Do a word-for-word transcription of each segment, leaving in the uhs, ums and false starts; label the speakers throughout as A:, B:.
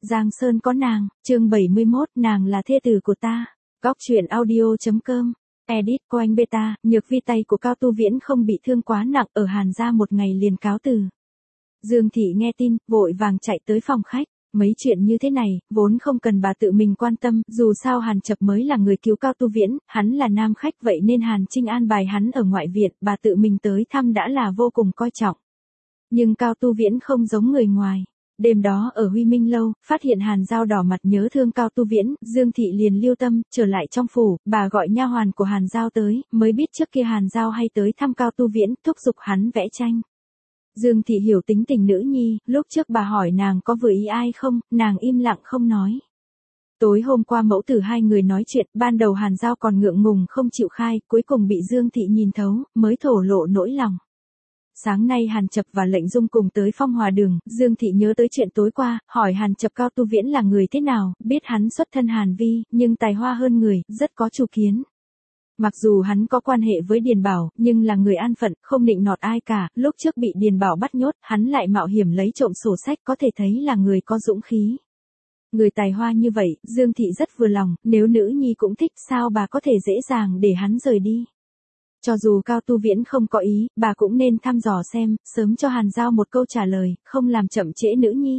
A: Giang Sơn có nàng, chương bảy mươi mốt, nàng là thê tử của ta. Góc truyện audio.com, edit của anh Beta, nhược vi tay của Cao Tu Viễn không bị thương quá nặng, ở Hàn gia một ngày liền cáo từ. Dương Thị nghe tin, vội vàng chạy tới phòng khách. Mấy chuyện như thế này, vốn không cần bà tự mình quan tâm, dù sao Hàn Chập mới là người cứu Cao Tu Viễn, hắn là nam khách vậy nên Hàn Trinh an bài hắn ở ngoại viện, bà tự mình tới thăm đã là vô cùng coi trọng. Nhưng Cao Tu Viễn không giống người ngoài. Đêm đó ở Huy Minh Lâu, phát hiện Hàn Giao đỏ mặt nhớ thương Cao Tu Viễn, Dương Thị liền lưu tâm, trở lại trong phủ, bà gọi nha hoàn của Hàn Giao tới, mới biết trước kia Hàn Giao hay tới thăm Cao Tu Viễn, thúc giục hắn vẽ tranh. Dương Thị hiểu tính tình nữ nhi, lúc trước bà hỏi nàng có vừa ý ai không, nàng im lặng không nói. Tối hôm qua mẫu tử hai người nói chuyện, ban đầu Hàn Giao còn ngượng ngùng không chịu khai, cuối cùng bị Dương Thị nhìn thấu, mới thổ lộ nỗi lòng. Sáng nay Hàn Chập và Lệnh Dung cùng tới Phong Hòa Đường, Dương Thị nhớ tới chuyện tối qua, hỏi Hàn Chập Cao Tu Viễn là người thế nào, biết hắn xuất thân Hàn Vi, nhưng tài hoa hơn người, rất có chủ kiến. Mặc dù hắn có quan hệ với Điền Bảo, nhưng là người an phận, không nịnh nọt ai cả, lúc trước bị Điền Bảo bắt nhốt, hắn lại mạo hiểm lấy trộm sổ sách, có thể thấy là người có dũng khí. Người tài hoa như vậy, Dương Thị rất vừa lòng, nếu nữ nhi cũng thích sao bà có thể dễ dàng để hắn rời đi. Cho dù Cao Tu Viễn không có ý, bà cũng nên thăm dò xem, sớm cho Hàn Giao một câu trả lời, không làm chậm trễ nữ nhi.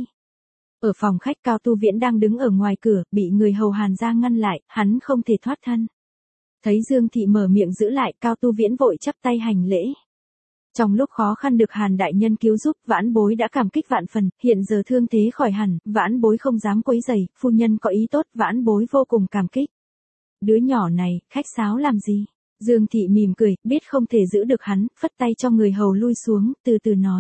A: Ở phòng khách Cao Tu Viễn đang đứng ở ngoài cửa, bị người hầu Hàn gia ngăn lại, hắn không thể thoát thân. Thấy Dương Thị mở miệng giữ lại, Cao Tu Viễn vội chắp tay hành lễ. Trong lúc khó khăn được Hàn đại nhân cứu giúp, vãn bối đã cảm kích vạn phần, hiện giờ thương thế khỏi hẳn, vãn bối không dám quấy rầy, phu nhân có ý tốt, vãn bối vô cùng cảm kích. Đứa nhỏ này, khách sáo làm gì? Dương Thị mỉm cười, biết không thể giữ được hắn, phất tay cho người hầu lui xuống, từ từ nói.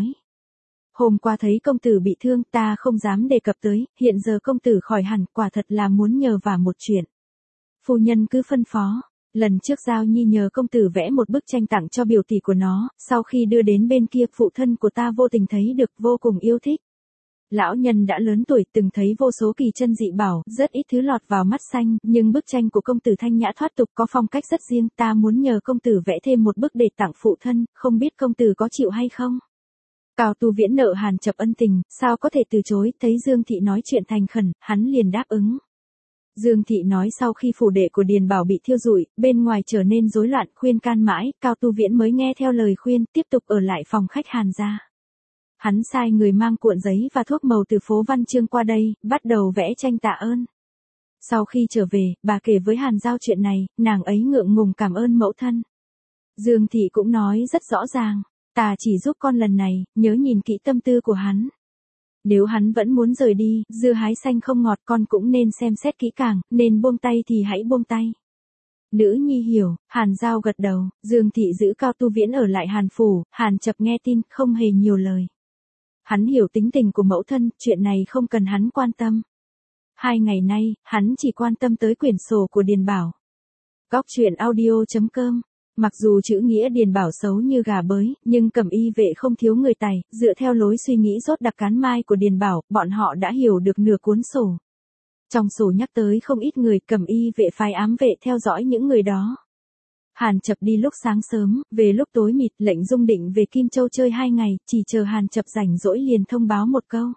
A: Hôm qua thấy công tử bị thương, ta không dám đề cập tới, hiện giờ công tử khỏi hẳn, quả thật là muốn nhờ vả một chuyện. Phu nhân cứ phân phó. Lần trước Giao Nhi nhờ công tử vẽ một bức tranh tặng cho biểu tỷ của nó, sau khi đưa đến bên kia phụ thân của ta vô tình thấy được vô cùng yêu thích. Lão nhân đã lớn tuổi từng thấy vô số kỳ chân dị bảo, rất ít thứ lọt vào mắt xanh, nhưng bức tranh của công tử thanh nhã thoát tục có phong cách rất riêng, ta muốn nhờ công tử vẽ thêm một bức để tặng phụ thân, không biết công tử có chịu hay không? Cao Tu Viễn nợ Hàn Chập ân tình, sao có thể từ chối, thấy Dương Thị nói chuyện thành khẩn, hắn liền đáp ứng. Dương Thị nói sau khi phủ đệ của Điền Bảo bị thiêu rụi, bên ngoài trở nên rối loạn, khuyên can mãi, Cao Tu Viễn mới nghe theo lời khuyên, tiếp tục ở lại phòng khách Hàn gia. Hắn sai người mang cuộn giấy và thuốc màu từ phố Văn Chương qua đây, bắt đầu vẽ tranh tạ ơn. Sau khi trở về, bà kể với Hàn Giao chuyện này, nàng ấy ngượng ngùng cảm ơn mẫu thân. Dương Thị cũng nói rất rõ ràng, ta chỉ giúp con lần này, nhớ nhìn kỹ tâm tư của hắn. Nếu hắn vẫn muốn rời đi, dưa hái xanh không ngọt, con cũng nên xem xét kỹ càng, nên buông tay thì hãy buông tay. Nữ nhi hiểu, Hàn Giao gật đầu, Dương Thị giữ Cao Tu Viễn ở lại Hàn phủ, Hàn Chập nghe tin, không hề nhiều lời. Hắn hiểu tính tình của mẫu thân, chuyện này không cần hắn quan tâm. Hai ngày nay, hắn chỉ quan tâm tới quyển sổ của Điền Bảo. Góc truyện audio.com. Mặc dù chữ nghĩa Điền Bảo xấu như gà bới, nhưng Cẩm Y vệ không thiếu người tài, dựa theo lối suy nghĩ rốt đặc cán mai của Điền Bảo, bọn họ đã hiểu được nửa cuốn sổ. Trong sổ nhắc tới không ít người, Cẩm Y vệ phái ám vệ theo dõi những người đó. Hàn Chập đi lúc sáng sớm, về lúc tối mịt, Lệnh Dung định về Kim Châu chơi hai ngày, chỉ chờ Hàn Chập rảnh rỗi liền thông báo một câu.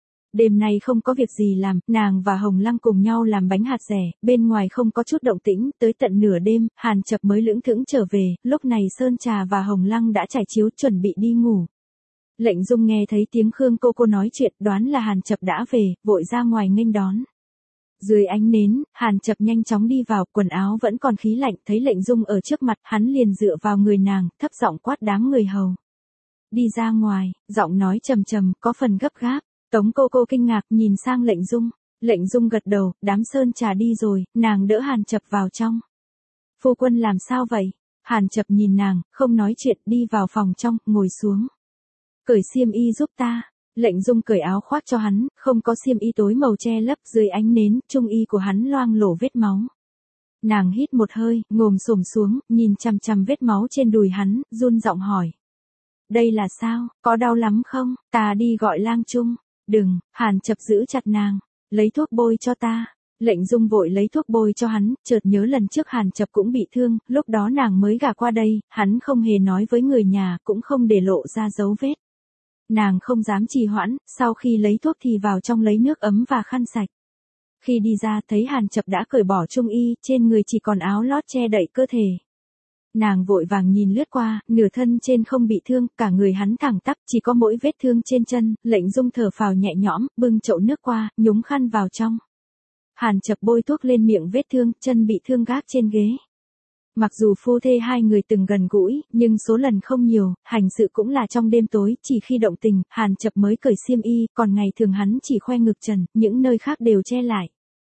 A: Đêm nay không có việc gì làm, nàng và Hồng Lăng cùng nhau làm bánh hạt dẻ, bên ngoài không có chút động tĩnh, tới tận nửa đêm, Hàn Chập mới lững thững trở về, lúc này Sơn Trà và Hồng Lăng đã trải chiếu chuẩn bị đi ngủ. Lệnh Dung nghe thấy tiếng Khương cô cô nói chuyện, đoán là Hàn Chập đã về, vội ra ngoài nghênh đón. Dưới ánh nến, Hàn Chập nhanh chóng đi vào, quần áo vẫn còn khí lạnh, thấy Lệnh Dung ở trước mặt, hắn liền dựa vào người nàng, thấp giọng quát đám người hầu. Đi ra ngoài, giọng nói trầm trầm, có phần gấp gáp. Tống cô cô kinh ngạc nhìn sang Lệnh Dung, Lệnh Dung gật đầu, đám Sơn Trà đi rồi, nàng đỡ Hàn Chập vào trong. Phu quân làm sao vậy? Hàn Chập nhìn nàng, không nói chuyện, đi vào phòng trong, ngồi xuống. Cởi xiêm y giúp ta. Lệnh Dung cởi áo khoác cho hắn, không có xiêm y tối màu che lấp, dưới ánh nến, trung y của hắn loang lổ vết máu. Nàng hít một hơi, ngồm xổm xuống, nhìn chằm chằm vết máu trên đùi hắn, run giọng hỏi. Đây là sao, có đau lắm không, ta đi gọi lang trung. Đừng, Hàn Chập giữ chặt nàng, lấy thuốc bôi cho ta. Lệnh Dung vội lấy thuốc bôi cho hắn, chợt nhớ lần trước Hàn Chập cũng bị thương, lúc đó nàng mới gả qua đây, hắn không hề nói với người nhà, cũng không để lộ ra dấu vết. Nàng không dám trì hoãn, sau khi lấy thuốc thì vào trong lấy nước ấm và khăn sạch. Khi đi ra thấy Hàn Chập đã cởi bỏ trung y, trên người chỉ còn áo lót che đậy cơ thể. Nàng vội vàng nhìn lướt qua, nửa thân trên không bị thương, cả người hắn thẳng tắp, chỉ có mỗi vết thương trên chân. Lệnh Dung thở phào nhẹ nhõm, bưng chậu nước qua, nhúng khăn vào trong. Hàn Chập bôi thuốc lên miệng vết thương, chân bị thương gác trên ghế. Mặc dù phu thê hai người từng gần gũi, nhưng số lần không nhiều, hành sự cũng là trong đêm tối, chỉ khi động tình, Hàn Chập mới cởi xiêm y, còn ngày thường hắn chỉ khoe ngực trần, những nơi khác đều che lại.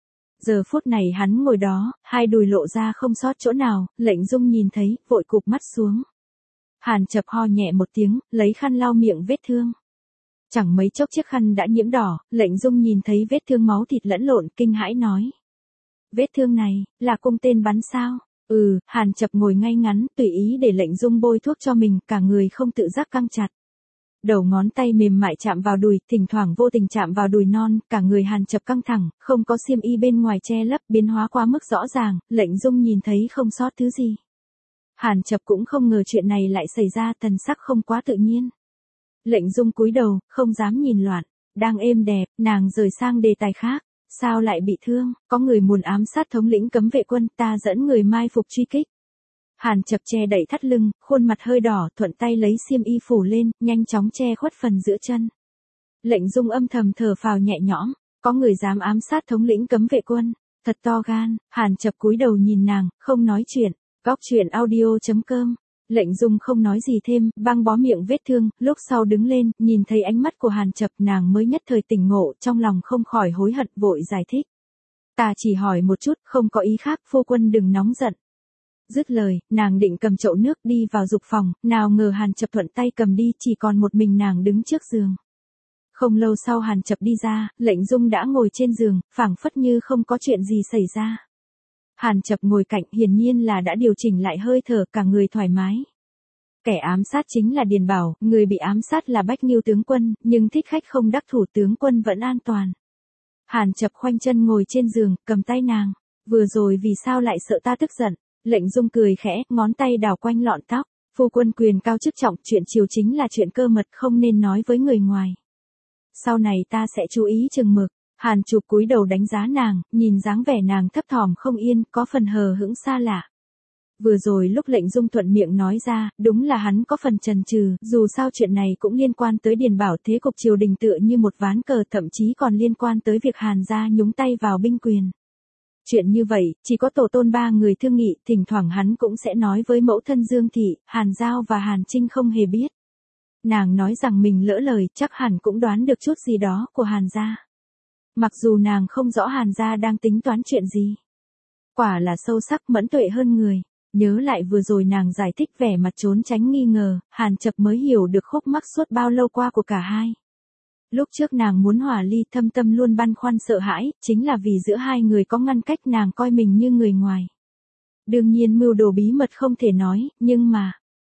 A: Giờ phút này hắn ngồi đó, hai đùi lộ ra không sót chỗ nào, Lệnh Dung nhìn thấy, vội cụp mắt xuống. Hàn Chập ho nhẹ một tiếng, lấy khăn lau miệng vết thương. Chẳng mấy chốc chiếc khăn đã nhiễm đỏ, Lệnh Dung nhìn thấy vết thương máu thịt lẫn lộn, kinh hãi nói. Vết thương này, là cung tên bắn sao? Ừ, Hàn Chập ngồi ngay ngắn, tùy ý để Lệnh Dung bôi thuốc cho mình, cả người không tự giác căng chặt. Đầu ngón tay mềm mại chạm vào đùi, thỉnh thoảng vô tình chạm vào đùi non, cả người Hàn Chập căng thẳng, không có xiêm y bên ngoài che lấp, biến hóa quá mức rõ ràng, Lệnh Dung nhìn thấy không sót thứ gì. Hàn Chập cũng không ngờ chuyện này lại xảy ra, thần sắc không quá tự nhiên. Lệnh Dung cúi đầu, không dám nhìn loạn, đang êm đẹp, nàng rời sang đề tài khác. Sao lại bị thương? Có người muốn ám sát thống lĩnh cấm vệ quân, ta dẫn người mai phục truy kích. Hàn Chập che đậy thắt lưng, khuôn mặt hơi đỏ, thuận tay lấy xiêm y phủ lên, nhanh chóng che khuất phần giữa chân. Lệnh Dung âm thầm thở phào nhẹ nhõm, có người dám ám sát thống lĩnh cấm vệ quân, thật to gan. Hàn Chập cúi đầu nhìn nàng, không nói chuyện. Góc truyện audio chấm com. Lệnh Dung không nói gì thêm, băng bó miệng vết thương, lúc sau đứng lên, nhìn thấy ánh mắt của Hàn Chập, nàng mới nhất thời tỉnh ngộ, trong lòng không khỏi hối hận, vội giải thích. Ta chỉ hỏi một chút, không có ý khác, phu quân đừng nóng giận. Dứt lời, nàng định cầm chậu nước đi vào dục phòng, nào ngờ Hàn Chập thuận tay cầm đi, chỉ còn một mình nàng đứng trước giường. Không lâu sau Hàn Chập đi ra, Lệnh Dung đã ngồi trên giường, phảng phất như không có chuyện gì xảy ra. Hàn Chập ngồi cạnh, hiển nhiên là đã điều chỉnh lại hơi thở, cả người thoải mái. Kẻ ám sát chính là Điền Bảo, người bị ám sát là Bách Nhiêu tướng quân, nhưng thích khách không đắc thủ, tướng quân vẫn an toàn. Hàn Chập khoanh chân ngồi trên giường, cầm tay nàng. Vừa rồi vì sao lại sợ ta tức giận? Lệnh Dung cười khẽ, ngón tay đảo quanh lọn tóc. Phu quân quyền cao chức trọng, chuyện triều chính là chuyện cơ mật, không nên nói với người ngoài. Sau này ta sẽ chú ý chừng mực. Hàn Chụp cúi đầu đánh giá nàng, nhìn dáng vẻ nàng thấp thỏm không yên, có phần hờ hững xa lạ. Vừa rồi lúc Lệnh Dung thuận miệng nói ra, đúng là hắn có phần chần chừ, dù sao chuyện này cũng liên quan tới Điền Bảo, thế cục triều đình tựa như một ván cờ, thậm chí còn liên quan tới việc Hàn gia nhúng tay vào binh quyền. Chuyện như vậy, chỉ có tổ tôn ba người thương nghị, thỉnh thoảng hắn cũng sẽ nói với mẫu thân Dương Thị, Hàn Giao và Hàn Trinh không hề biết. Nàng nói rằng mình lỡ lời, chắc hẳn cũng đoán được chút gì đó của Hàn gia. Mặc dù nàng không rõ Hàn gia đang tính toán chuyện gì. Quả là sâu sắc, mẫn tuệ hơn người. Nhớ lại vừa rồi nàng giải thích vẻ mặt trốn tránh nghi ngờ, Hàn Chập mới hiểu được khúc mắc suốt bao lâu qua của cả hai. Lúc trước nàng muốn hòa ly, thâm tâm luôn băn khoăn sợ hãi, chính là vì giữa hai người có ngăn cách, nàng coi mình như người ngoài. Đương nhiên mưu đồ bí mật không thể nói, nhưng mà...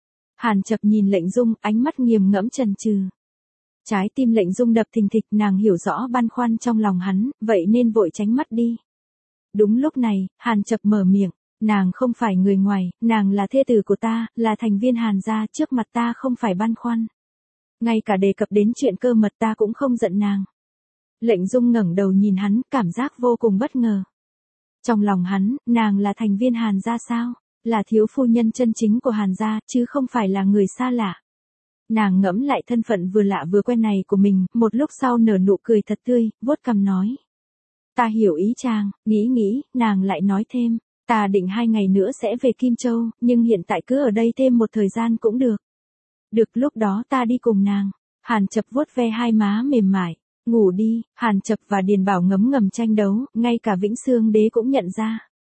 A: Hàn Chập nhìn Lệnh Dung, ánh mắt nghiềm ngẫm chần chừ. Trái tim Lệnh Dung đập thình thịch, nàng hiểu rõ băn khoăn trong lòng hắn, vậy nên vội tránh mắt đi. Đúng lúc này, Hàn Chập mở miệng, nàng không phải người ngoài, nàng là thê tử của ta, là thành viên Hàn gia, trước mặt ta không phải băn khoăn. Ngay cả đề cập đến chuyện cơ mật ta cũng không giận nàng. Lệnh Dung ngẩng đầu nhìn hắn, cảm giác vô cùng bất ngờ. Trong lòng hắn, nàng là thành viên Hàn gia sao? Là thiếu phu nhân chân chính của Hàn gia, chứ không phải là người xa lạ. Nàng ngẫm lại thân phận vừa lạ vừa quen này của mình, một lúc sau nở nụ cười thật tươi, vuốt cằm nói. Ta hiểu ý chàng, nghĩ nghĩ, nàng lại nói thêm, ta định hai ngày nữa sẽ về Kim Châu, nhưng hiện tại cứ ở đây thêm một thời gian cũng được. Được, lúc đó ta đi cùng nàng. Hàn Chập vuốt ve hai má mềm mại. Ngủ đi. Hàn Chập và Điền Bảo ngấm ngầm tranh đấu, ngay cả Vĩnh Xương Đế cũng nhận ra.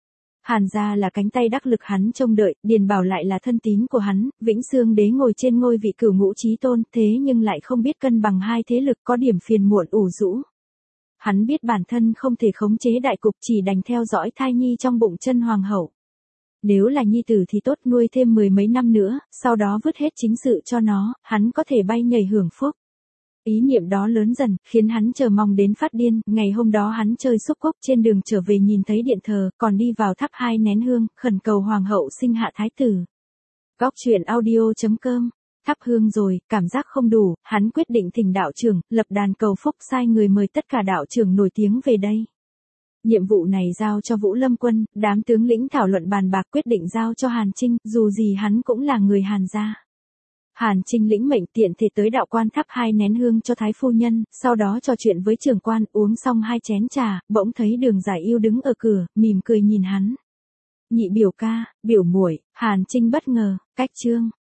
A: Hàn gia là cánh tay đắc lực hắn trông đợi, Điền Bảo lại là thân tín của hắn, Vĩnh Xương Đế ngồi trên ngôi vị cửu ngũ chí tôn, thế nhưng lại không biết cân bằng hai thế lực, có điểm phiền muộn ủ rũ. Hắn biết bản thân không thể khống chế đại cục, chỉ đành theo dõi thai nhi trong bụng chân hoàng hậu. Nếu là nhi tử thì tốt, nuôi thêm mười mấy năm nữa, sau đó vứt hết chính sự cho nó, hắn có thể bay nhảy hưởng phúc. Ý niệm đó lớn dần, khiến hắn chờ mong đến phát điên, ngày hôm đó hắn chơi xúc cốc trên đường trở về nhìn thấy điện thờ, còn đi vào thắp hai nén hương, khẩn cầu hoàng hậu sinh hạ thái tử. Góc truyện audio chấm com Thắp hương rồi, cảm giác không đủ, hắn quyết định thỉnh đạo trưởng, lập đàn cầu phúc sai người mời tất cả đạo trưởng nổi tiếng về đây. Nhiệm vụ này giao cho Vũ Lâm Quân, đám tướng lĩnh thảo luận bàn bạc quyết định giao cho Hàn Trinh, dù gì hắn cũng là người Hàn gia. Hàn Trinh lĩnh mệnh tiện thể tới đạo quan thắp hai nén hương cho thái phu nhân, sau đó trò chuyện với trưởng quan, uống xong hai chén trà, bỗng thấy Đường Giải Yêu đứng ở cửa, mỉm cười nhìn hắn. Nhị biểu ca, biểu muội, Hàn Trinh bất ngờ, cách trương.